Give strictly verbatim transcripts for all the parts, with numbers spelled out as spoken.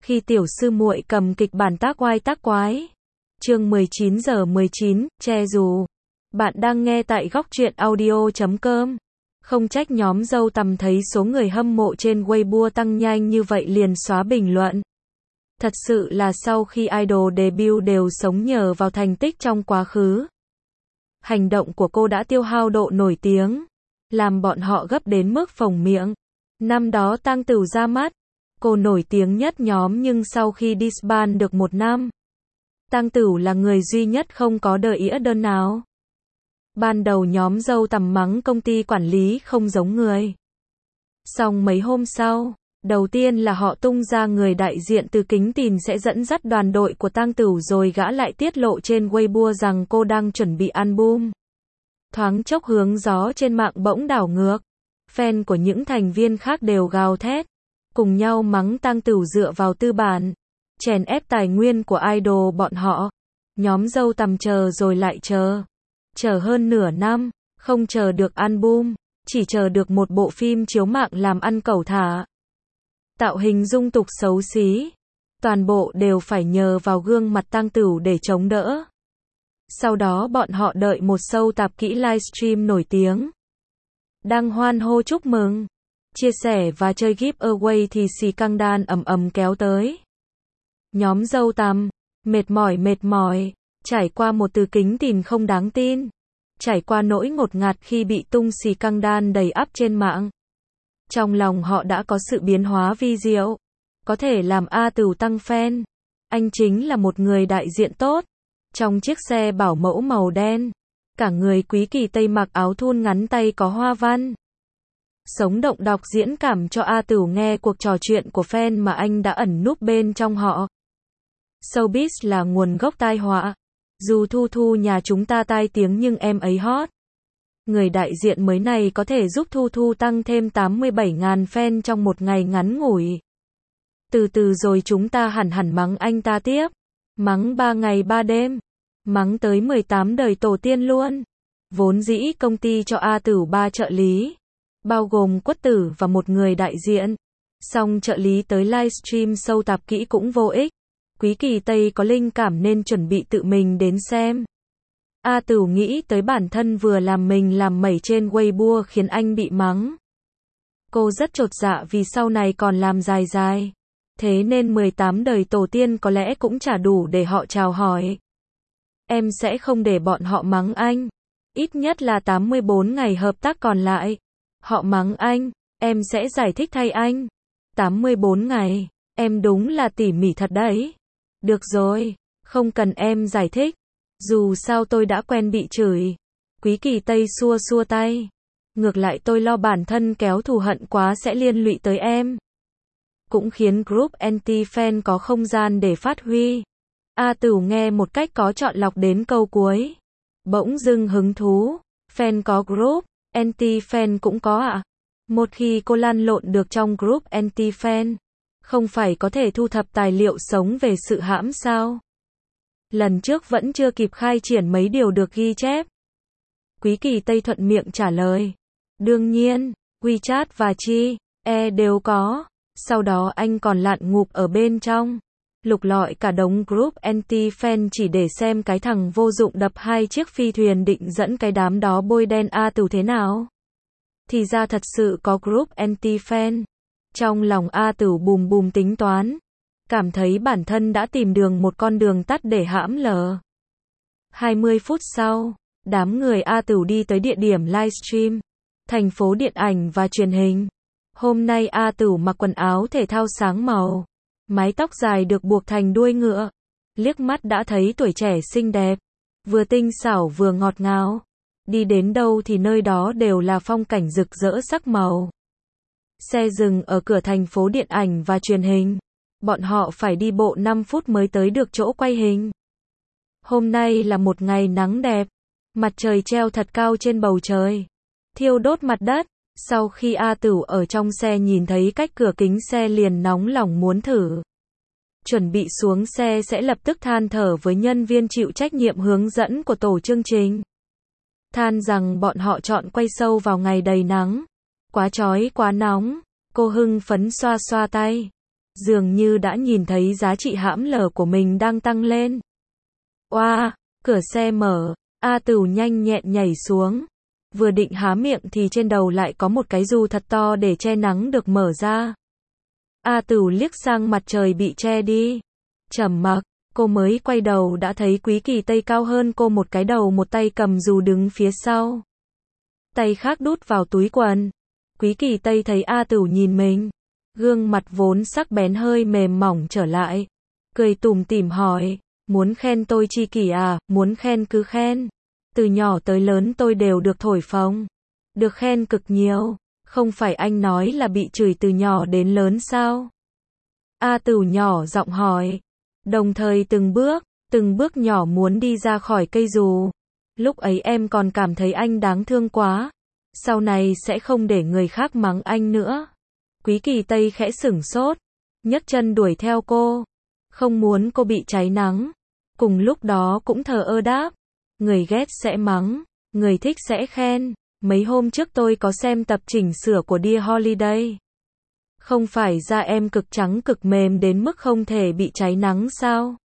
Khi tiểu sư muội cầm kịch bản tác oai tác quái. Chương mười chín giờ mười chín, che dù. Bạn đang nghe tại góc truyện audio chấm com. Không trách nhóm dâu tằm thấy số người hâm mộ trên Weibo tăng nhanh như vậy liền xóa bình luận. Thật sự là sau khi idol debut đều sống nhờ vào thành tích trong quá khứ. Hành động của cô đã tiêu hao độ nổi tiếng, làm bọn họ gấp đến mức phồng miệng. Năm đó Tang Tửu ra mắt, cô nổi tiếng nhất nhóm nhưng sau khi disband được một năm, Tang Tửu là người duy nhất không có đợi ĩa đơn nào. Ban đầu nhóm dâu tằm mắng công ty quản lý không giống người. Xong mấy hôm sau, đầu tiên là họ tung ra người đại diện từ Kính Tìn sẽ dẫn dắt đoàn đội của Tang Tửu, rồi gã lại tiết lộ trên Weibo rằng cô đang chuẩn bị album. Thoáng chốc hướng gió trên mạng bỗng đảo ngược. Fan của những thành viên khác đều gào thét, cùng nhau mắng Tang Tửu dựa vào tư bản, chèn ép tài nguyên của idol bọn họ. Nhóm dâu tằm chờ rồi lại chờ. Chờ hơn nửa năm, không chờ được album, chỉ chờ được một bộ phim chiếu mạng làm ăn cẩu thả. Tạo hình dung tục xấu xí, toàn bộ đều phải nhờ vào gương mặt Tang Tửu để chống đỡ. Sau đó bọn họ đợi một show tạp kỹ livestream nổi tiếng. Đang hoan hô chúc mừng, chia sẻ và chơi giveaway thì scandal ầm ầm kéo tới. Nhóm dâu tằm, mệt mỏi mệt mỏi, trải qua một từ Kính Tìn không đáng tin. Trải qua nỗi ngột ngạt khi bị tung scandal đầy ắp trên mạng. Trong lòng họ đã có sự biến hóa vi diệu. Có thể làm A Tửu tăng fan. Anh chính là một người đại diện tốt. Trong chiếc xe bảo mẫu màu đen, cả người quý kỳ Tây mặc áo thun ngắn tay có hoa văn. Sống động đọc diễn cảm cho A Tửu nghe cuộc trò chuyện của fan mà anh đã ẩn núp bên trong họ. Showbiz là nguồn gốc tai họa. Dù Thu Thu nhà chúng ta tai tiếng nhưng em ấy hot. Người đại diện mới này có thể giúp Thu Thu tăng thêm tám mươi bảy nghìn fan trong một ngày ngắn ngủi. Từ từ rồi chúng ta hẳn hẳn mắng anh ta tiếp. Mắng ba ngày ba đêm. Mắng tới mười tám đời tổ tiên luôn. Vốn dĩ công ty cho A Tửu ba trợ lý, bao gồm Quất Tử và một người đại diện. Xong trợ lý tới livestream show tạp kỹ cũng vô ích. Quý kỳ Tây có linh cảm nên chuẩn bị tự mình đến xem. A Tửu nghĩ tới bản thân vừa làm mình làm mẩy trên Weibo khiến anh bị mắng. Cô rất chột dạ vì sau này còn làm dài dài. Thế nên mười tám đời tổ tiên có lẽ cũng chả đủ để họ chào hỏi. Em sẽ không để bọn họ mắng anh. Ít nhất là tám mươi bốn ngày hợp tác còn lại. Họ mắng anh, em sẽ giải thích thay anh. tám mươi bốn ngày, em đúng là tỉ mỉ thật đấy. Được rồi, không cần em giải thích. Dù sao tôi đã quen bị chửi. Quý kỳ Tây xua xua tay. Ngược lại tôi lo bản thân kéo thù hận quá sẽ liên lụy tới em. Cũng khiến group anti-fan có không gian để phát huy. A Tửu nghe một cách có chọn lọc đến câu cuối. Bỗng dưng hứng thú. Fan có group, anti-fan cũng có ạ. À? Một khi cô lăn lộn được trong group anti-fan, không phải có thể thu thập tài liệu sống về sự hãm sao? Lần trước vẫn chưa kịp khai triển mấy điều được ghi chép. Quý kỳ Tây thuận miệng trả lời. Đương nhiên, WeChat và Chi, E đều có. Sau đó anh còn lặn ngụp ở bên trong, lục lọi cả đống group anti-fan chỉ để xem cái thằng vô dụng đập hai chiếc phi thuyền định dẫn cái đám đó bôi đen A Tửu thế nào. Thì ra thật sự có group anti-fan. Trong lòng A Tửu bùm bùm tính toán. Cảm thấy bản thân đã tìm đường một con đường tắt để hãm lờ. hai mươi phút sau, đám người A Tửu đi tới địa điểm livestream. Thành phố điện ảnh và truyền hình. Hôm nay A Tửu mặc quần áo thể thao sáng màu. Mái tóc dài được buộc thành đuôi ngựa. Liếc mắt đã thấy tuổi trẻ xinh đẹp. Vừa tinh xảo vừa ngọt ngào. Đi đến đâu thì nơi đó đều là phong cảnh rực rỡ sắc màu. Xe dừng ở cửa thành phố điện ảnh và truyền hình. Bọn họ phải đi bộ năm phút mới tới được chỗ quay hình. Hôm nay là một ngày nắng đẹp. Mặt trời treo thật cao trên bầu trời, thiêu đốt mặt đất. Sau khi A Tửu ở trong xe nhìn thấy cách cửa kính xe liền nóng lòng muốn thử. Chuẩn bị xuống xe sẽ lập tức than thở với nhân viên chịu trách nhiệm hướng dẫn của tổ chương trình. Than rằng bọn họ chọn quay show vào ngày đầy nắng. Quá chói quá nóng. Cô hưng phấn xoa xoa tay. dường như đã nhìn thấy giá trị hãm lờ của mình đang tăng lên. Oa, cửa xe mở, A Tửu nhanh nhẹn nhảy xuống. Vừa định há miệng thì trên đầu lại có một cái dù thật to để che nắng được mở ra. A Tửu liếc sang mặt trời bị che đi. Trầm mặc, cô mới quay đầu đã thấy Quý Kỳ Tây cao hơn cô một cái đầu, một tay cầm dù đứng phía sau. Tay khác đút vào túi quần. Quý Kỳ Tây thấy A Tửu nhìn mình, gương mặt vốn sắc bén hơi mềm mỏng trở lại. Cười tủm tỉm hỏi, muốn khen tôi chi kỷ à, muốn khen cứ khen. Từ nhỏ tới lớn tôi đều được thổi phồng. Được khen cực nhiều, không phải anh nói là bị chửi từ nhỏ đến lớn sao? A Tửu nhỏ giọng hỏi, đồng thời từng bước, từng bước nhỏ muốn đi ra khỏi cây dù. Lúc ấy em còn cảm thấy anh đáng thương quá. Sau này sẽ không để người khác mắng anh nữa. Quý Kỳ Tây khẽ sửng sốt, nhấc chân đuổi theo cô. Không muốn cô bị cháy nắng. Cùng lúc đó cũng thờ ơ đáp, người ghét sẽ mắng, người thích sẽ khen. Mấy hôm trước tôi có xem tập chỉnh sửa của Dear Holiday. Không phải da em cực trắng cực mềm đến mức không thể bị cháy nắng sao?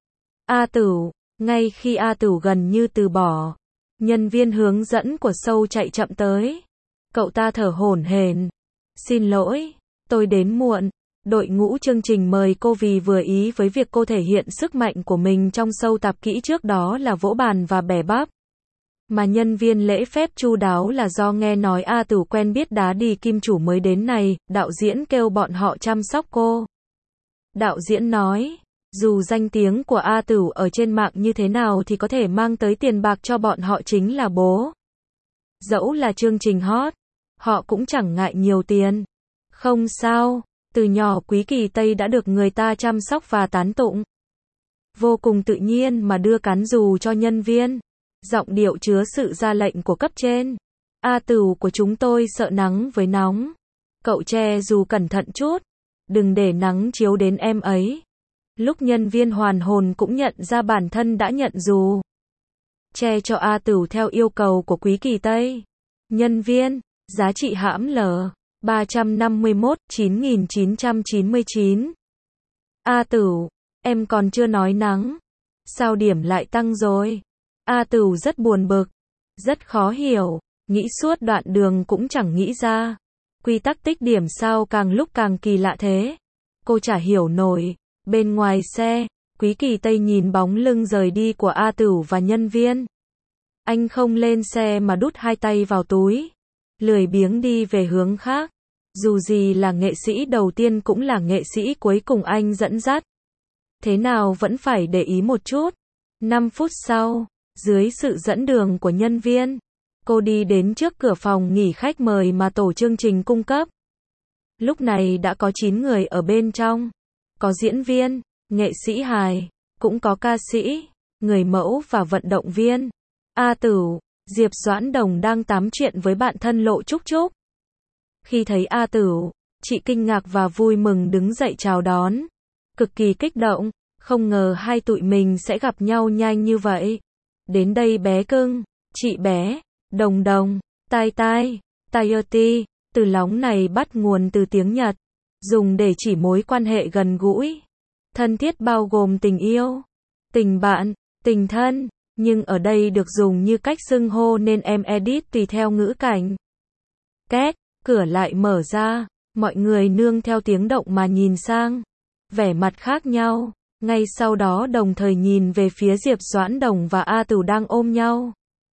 A Tửu, ngay khi A Tửu gần như từ bỏ, nhân viên hướng dẫn của show chạy chậm tới. Cậu ta thở hổn hển, xin lỗi, tôi đến muộn. Đội ngũ chương trình mời cô vì vừa ý với việc cô thể hiện sức mạnh của mình trong show tạp kỹ trước đó là vỗ bàn và bẻ bắp. Mà nhân viên lễ phép chu đáo là do nghe nói A Tửu quen biết đá đì kim chủ mới đến này, đạo diễn kêu bọn họ chăm sóc cô. Đạo diễn nói, dù danh tiếng của A Tửu ở trên mạng như thế nào thì có thể mang tới tiền bạc cho bọn họ chính là bố. Dẫu là chương trình hot, họ cũng chẳng ngại nhiều tiền. Không sao, từ nhỏ Quý Kỳ Tây đã được người ta chăm sóc và tán tụng. Vô cùng tự nhiên mà đưa cán dù cho nhân viên. Giọng điệu chứa sự ra lệnh của cấp trên. A Tửu của chúng tôi sợ nắng với nóng. Cậu che dù cẩn thận chút. Đừng để nắng chiếu đến em ấy. Lúc nhân viên hoàn hồn cũng nhận ra bản thân đã nhận dù. Che cho A Tửu theo yêu cầu của Quý Kỳ Tây. Nhân viên, giá trị hãm L, ba trăm năm mươi mốt, chín nghìn chín trăm chín mươi chín. A Tửu, em còn chưa nói nắng. Sao điểm lại tăng rồi? A Tửu rất buồn bực, rất khó hiểu, nghĩ suốt đoạn đường cũng chẳng nghĩ ra. Quy tắc tích điểm sao càng lúc càng kỳ lạ thế? Cô chả hiểu nổi. Bên ngoài xe, Quý Kỳ Tây nhìn bóng lưng rời đi của A Tửu và nhân viên. Anh không lên xe mà đút hai tay vào túi, lười biếng đi về hướng khác. Dù gì là nghệ sĩ đầu tiên cũng là nghệ sĩ cuối cùng anh dẫn dắt. Thế nào vẫn phải để ý một chút. năm phút sau, dưới sự dẫn đường của nhân viên, cô đi đến trước cửa phòng nghỉ khách mời mà tổ chương trình cung cấp. Lúc này đã có chín người ở bên trong. Có diễn viên, nghệ sĩ hài, cũng có ca sĩ, người mẫu và vận động viên. A Tửu, Diệp Doãn Đồng đang tám chuyện với bạn thân Lộ Trúc Trúc. Khi thấy A Tửu, chị kinh ngạc và vui mừng đứng dậy chào đón. Cực kỳ kích động, không ngờ hai tụi mình sẽ gặp nhau nhanh như vậy. Đến đây bé cưng, chị bé, Đồng Đồng, Tai Tai, Tayoti, từ lóng này bắt nguồn từ tiếng Nhật, dùng để chỉ mối quan hệ gần gũi, thân thiết bao gồm tình yêu, tình bạn, tình thân, nhưng ở đây được dùng như cách xưng hô nên em edit tùy theo ngữ cảnh. Két, cửa lại mở ra, mọi người nương theo tiếng động mà nhìn sang, vẻ mặt khác nhau, ngay sau đó đồng thời nhìn về phía Diệp Doãn Đồng và A Tửu đang ôm nhau.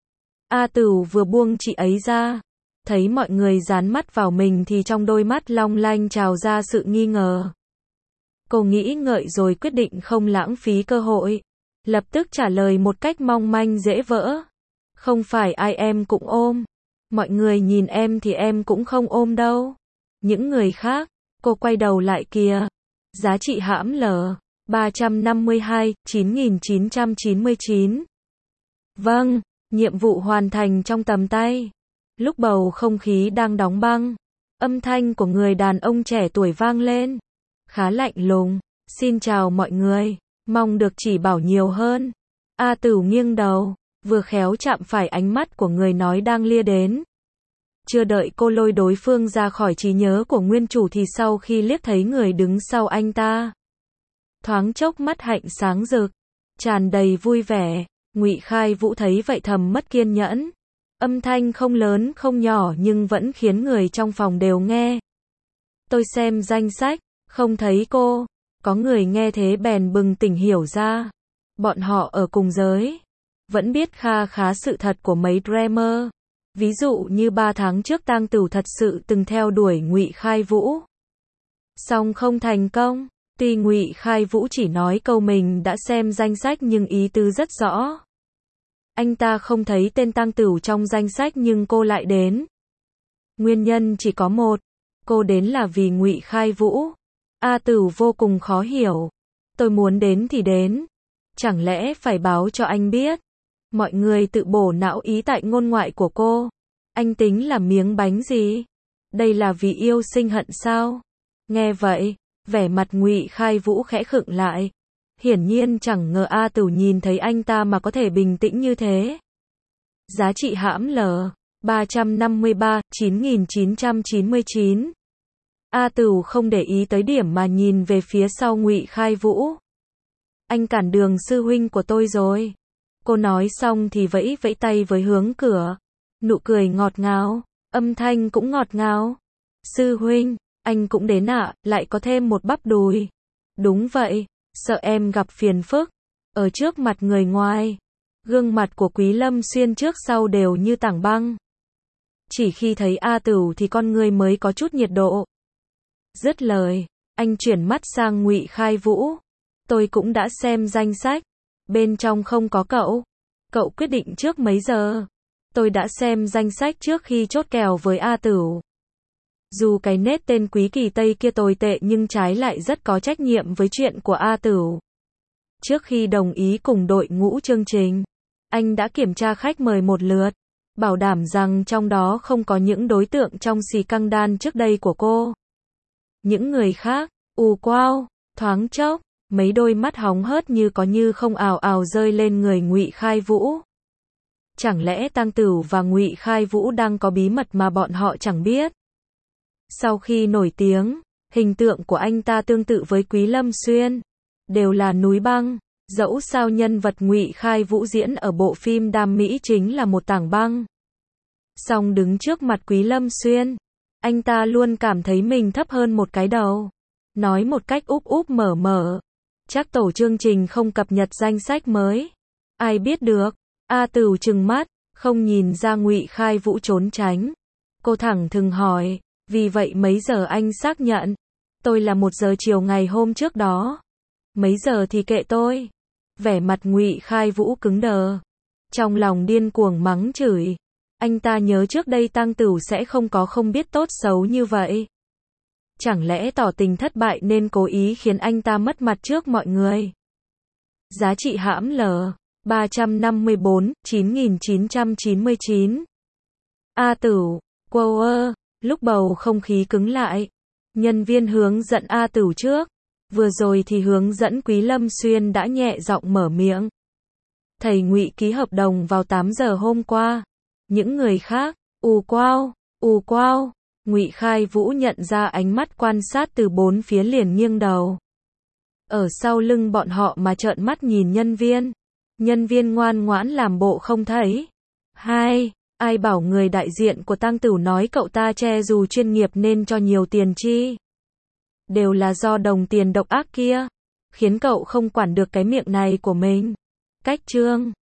A Tửu vừa buông chị ấy ra, thấy mọi người dán mắt vào mình thì trong đôi mắt long lanh trào ra sự nghi ngờ. Cô nghĩ ngợi rồi quyết định không lãng phí cơ hội, lập tức trả lời một cách mong manh dễ vỡ. Không phải ai em cũng ôm. Mọi người nhìn em thì em cũng không ôm đâu. Những người khác, cô quay đầu lại kìa. Giá trị hãm L, ba trăm năm mươi hai, chín nghìn chín trăm chín mươi chín. Vâng, nhiệm vụ hoàn thành trong tầm tay. Lúc bầu không khí đang đóng băng, âm thanh của người đàn ông trẻ tuổi vang lên. Khá lạnh lùng, xin chào mọi người, mong được chỉ bảo nhiều hơn. A Tửu nghiêng đầu, vừa khéo chạm phải ánh mắt của người nói đang lia đến. Chưa đợi cô lôi đối phương ra khỏi trí nhớ của nguyên chủ thì sau khi liếc thấy người đứng sau anh ta, thoáng chốc mắt hạnh sáng rực, tràn đầy vui vẻ. Ngụy Khai Vũ thấy vậy thầm mất kiên nhẫn. Âm thanh không lớn không nhỏ nhưng vẫn khiến người trong phòng đều nghe. Tôi xem danh sách, không thấy cô. Có người nghe thế bèn bừng tỉnh hiểu ra. Bọn họ ở cùng giới, vẫn biết kha khá sự thật của mấy dreamer. Ví dụ như ba tháng trước Tang Tửu thật sự từng theo đuổi Ngụy Khai Vũ, song không thành công. Tuy Ngụy Khai Vũ chỉ nói câu mình đã xem danh sách nhưng ý tứ rất rõ. Anh ta không thấy tên Tang Tửu trong danh sách nhưng cô lại đến. Nguyên nhân chỉ có một, cô đến là vì Ngụy Khai Vũ. A Tửu vô cùng khó hiểu. Tôi muốn đến thì đến, chẳng lẽ phải báo cho anh biết? Mọi người tự bổ não ý tại ngôn ngoại của cô. Anh tính là miếng bánh gì? Đây là vì yêu sinh hận sao? Nghe vậy, vẻ mặt Ngụy Khai Vũ khẽ khựng lại. Hiển nhiên chẳng ngờ A Tửu nhìn thấy anh ta mà có thể bình tĩnh như thế. Giá trị hãm L ba trăm năm mươi ba, chín nghìn chín trăm chín mươi chín. A Tửu không để ý tới điểm mà nhìn về phía sau Ngụy Khai Vũ. Anh cản đường sư huynh của tôi rồi. Cô nói xong thì vẫy vẫy tay với hướng cửa. Nụ cười ngọt ngào, âm thanh cũng ngọt ngào. Sư huynh, anh cũng đến ạ, à, lại có thêm một bắp đùi. Đúng vậy, sợ em gặp phiền phức. Ở trước mặt người ngoài, gương mặt của Quý Lâm Xuyên trước sau đều như tảng băng. Chỉ khi thấy A Tửu thì con người mới có chút nhiệt độ. Dứt lời, anh chuyển mắt sang Ngụy Khai Vũ. Tôi cũng đã xem danh sách. Bên trong không có cậu. Cậu quyết định trước mấy giờ? Tôi đã xem danh sách trước khi chốt kèo với A Tửu. Dù cái nết tên Quý Kỳ Tây kia tồi tệ nhưng trái lại rất có trách nhiệm với chuyện của A Tửu. Trước khi đồng ý cùng đội ngũ chương trình, anh đã kiểm tra khách mời một lượt, bảo đảm rằng trong đó không có những đối tượng trong xì căng đan trước đây của cô. Những người khác, ù quao, thoáng chốc, mấy đôi mắt hóng hớt như có như không ào ào rơi lên người Ngụy Khai Vũ. Chẳng lẽ Tang Tửu và Ngụy Khai Vũ đang có bí mật mà bọn họ chẳng biết? Sau khi nổi tiếng, hình tượng của anh ta tương tự với Quý Lâm Xuyên, đều là núi băng. Dẫu sao nhân vật Ngụy Khai Vũ diễn ở bộ phim Đam Mỹ chính là một tảng băng. Song đứng trước mặt Quý Lâm Xuyên, anh ta luôn cảm thấy mình thấp hơn một cái đầu. Nói một cách úp úp mở mở, chắc tổ chương trình không cập nhật danh sách mới. Ai biết được. A Tửu trừng mắt, không nhìn ra Ngụy Khai Vũ trốn tránh. Cô thẳng thừng hỏi, vì vậy mấy giờ anh xác nhận? Tôi là một giờ chiều ngày hôm trước đó. Mấy giờ thì kệ tôi. Vẻ mặt Ngụy Khai Vũ cứng đờ. Trong lòng điên cuồng mắng chửi. Anh ta nhớ trước đây Tang Tửu sẽ không có không biết tốt xấu như vậy. Chẳng lẽ tỏ tình thất bại nên cố ý khiến anh ta mất mặt trước mọi người? Giá trị hãm L ba trăm năm mươi bốn, chín nghìn chín trăm chín mươi chín. A Tửu, Quower, lúc bầu không khí cứng lại. Nhân viên hướng dẫn A Tửu trước. Vừa rồi thì hướng dẫn Quý Lâm Xuyên đã nhẹ giọng mở miệng. Thầy Ngụy ký hợp đồng vào tám giờ hôm qua. Những người khác, ù quao, ù quao. Ngụy Khai Vũ nhận ra ánh mắt quan sát từ bốn phía liền nghiêng đầu. Ở sau lưng bọn họ mà trợn mắt nhìn nhân viên. Nhân viên ngoan ngoãn làm bộ không thấy. Hai, ai bảo người đại diện của Tang Tửu nói cậu ta che dù chuyên nghiệp nên cho nhiều tiền chi? Đều là do đồng tiền độc ác kia, khiến cậu không quản được cái miệng này của mình. Cách chương